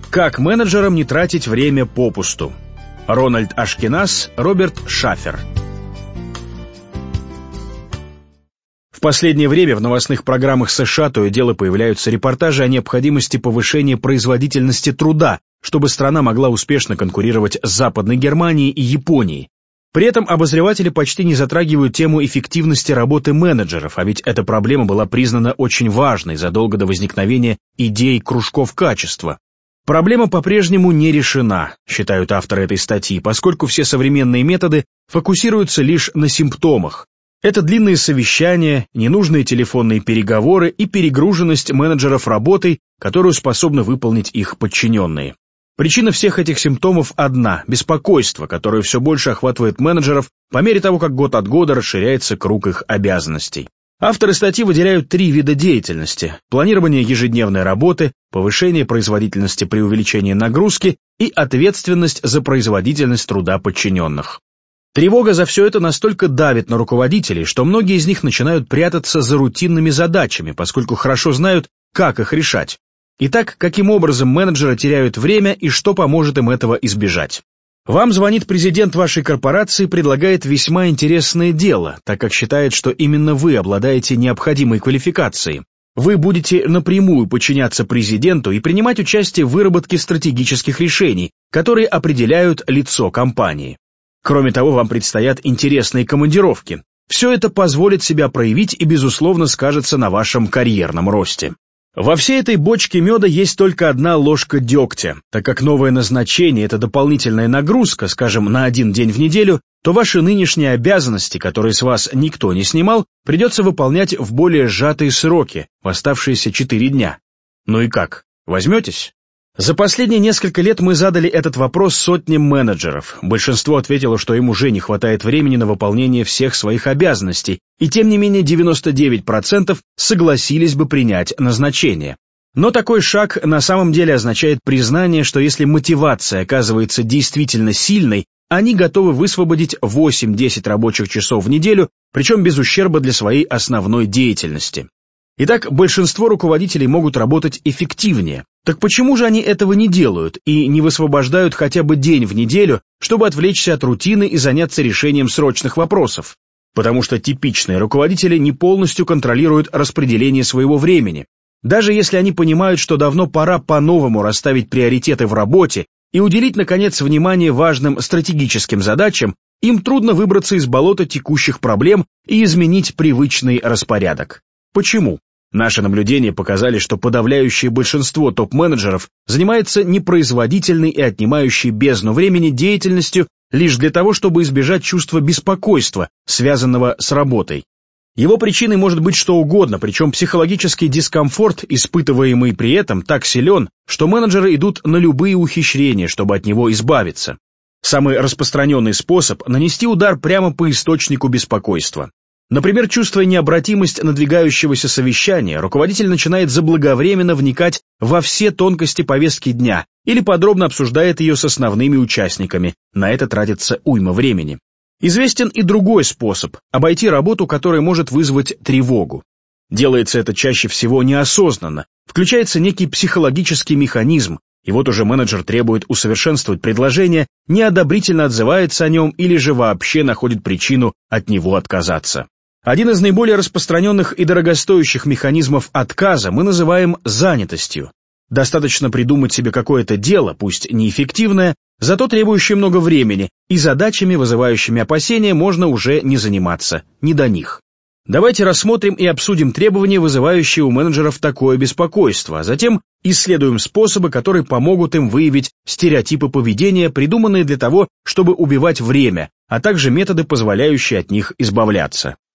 Как менеджерам не тратить время попусту? Рональд Ашкеназ, Роберт Шафер. В последнее время в новостных программах США то и дело появляются репортажи о необходимости повышения производительности труда, чтобы страна могла успешно конкурировать с Западной Германией и Японией. При этом обозреватели почти не затрагивают тему эффективности работы менеджеров, а ведь эта проблема была признана очень важной задолго до возникновения идей кружков качества. Проблема по-прежнему не решена, считают авторы этой статьи, поскольку все современные методы фокусируются лишь на симптомах. Это длинные совещания, ненужные телефонные переговоры и перегруженность менеджеров работой, которую способны выполнить их подчиненные. Причина всех этих симптомов одна – беспокойство, которое все больше охватывает менеджеров по мере того, как год от года расширяется круг их обязанностей. Авторы статьи выделяют 3 вида деятельности – планирование ежедневной работы, повышение производительности при увеличении нагрузки и ответственность за производительность труда подчиненных. Тревога за все это настолько давит на руководителей, что многие из них начинают прятаться за рутинными задачами, поскольку хорошо знают, как их решать. Итак, каким образом менеджеры теряют время и что поможет им этого избежать? Вам звонит президент вашей корпорации и предлагает весьма интересное дело, так как считает, что именно вы обладаете необходимой квалификацией. Вы будете напрямую подчиняться президенту и принимать участие в выработке стратегических решений, которые определяют лицо компании. Кроме того, вам предстоят интересные командировки. Все это позволит себя проявить и, безусловно, скажется на вашем карьерном росте. Во всей этой бочке меда есть только одна ложка дегтя. Так как новое назначение – это дополнительная нагрузка, скажем, на 1 день в неделю, то ваши нынешние обязанности, которые с вас никто не снимал, придется выполнять в более сжатые сроки, в оставшиеся 4 дня. Ну и как, возьметесь? За последние несколько лет мы задали этот вопрос сотням менеджеров. Большинство ответило, что им уже не хватает времени на выполнение всех своих обязанностей, и тем не менее 99% согласились бы принять назначение. Но такой шаг на самом деле означает признание, что если мотивация оказывается действительно сильной, они готовы высвободить 8-10 рабочих часов в неделю, причем без ущерба для своей основной деятельности. Итак, большинство руководителей могут работать эффективнее. Так почему же они этого не делают и не высвобождают хотя бы день в неделю, чтобы отвлечься от рутины и заняться решением срочных вопросов? Потому что типичные руководители не полностью контролируют распределение своего времени. Даже если они понимают, что давно пора по-новому расставить приоритеты в работе и уделить, наконец, внимание важным стратегическим задачам, им трудно выбраться из болота текущих проблем и изменить привычный распорядок. Почему? Наши наблюдения показали, что подавляющее большинство топ-менеджеров занимается непроизводительной и отнимающей бездну времени деятельностью лишь для того, чтобы избежать чувства беспокойства, связанного с работой. Его причиной может быть что угодно, причем психологический дискомфорт, испытываемый при этом, так силен, что менеджеры идут на любые ухищрения, чтобы от него избавиться. Самый распространенный способ – нанести удар прямо по источнику беспокойства. Например, чувствуя необратимость надвигающегося совещания, руководитель начинает заблаговременно вникать во все тонкости повестки дня или подробно обсуждает ее с основными участниками. На это тратится уйма времени. Известен и другой способ – обойти работу, которая может вызвать тревогу. Делается это чаще всего неосознанно, включается некий психологический механизм, и вот уже менеджер требует усовершенствовать предложение, неодобрительно отзывается о нем или же вообще находит причину от него отказаться. Один из наиболее распространенных и дорогостоящих механизмов отказа мы называем занятостью. Достаточно придумать себе какое-то дело, пусть неэффективное, зато требующее много времени, и задачами, вызывающими опасения, можно уже не заниматься, не до них. Давайте рассмотрим и обсудим требования, вызывающие у менеджеров такое беспокойство, а затем исследуем способы, которые помогут им выявить стереотипы поведения, придуманные для того, чтобы убивать время, а также методы, позволяющие от них избавляться.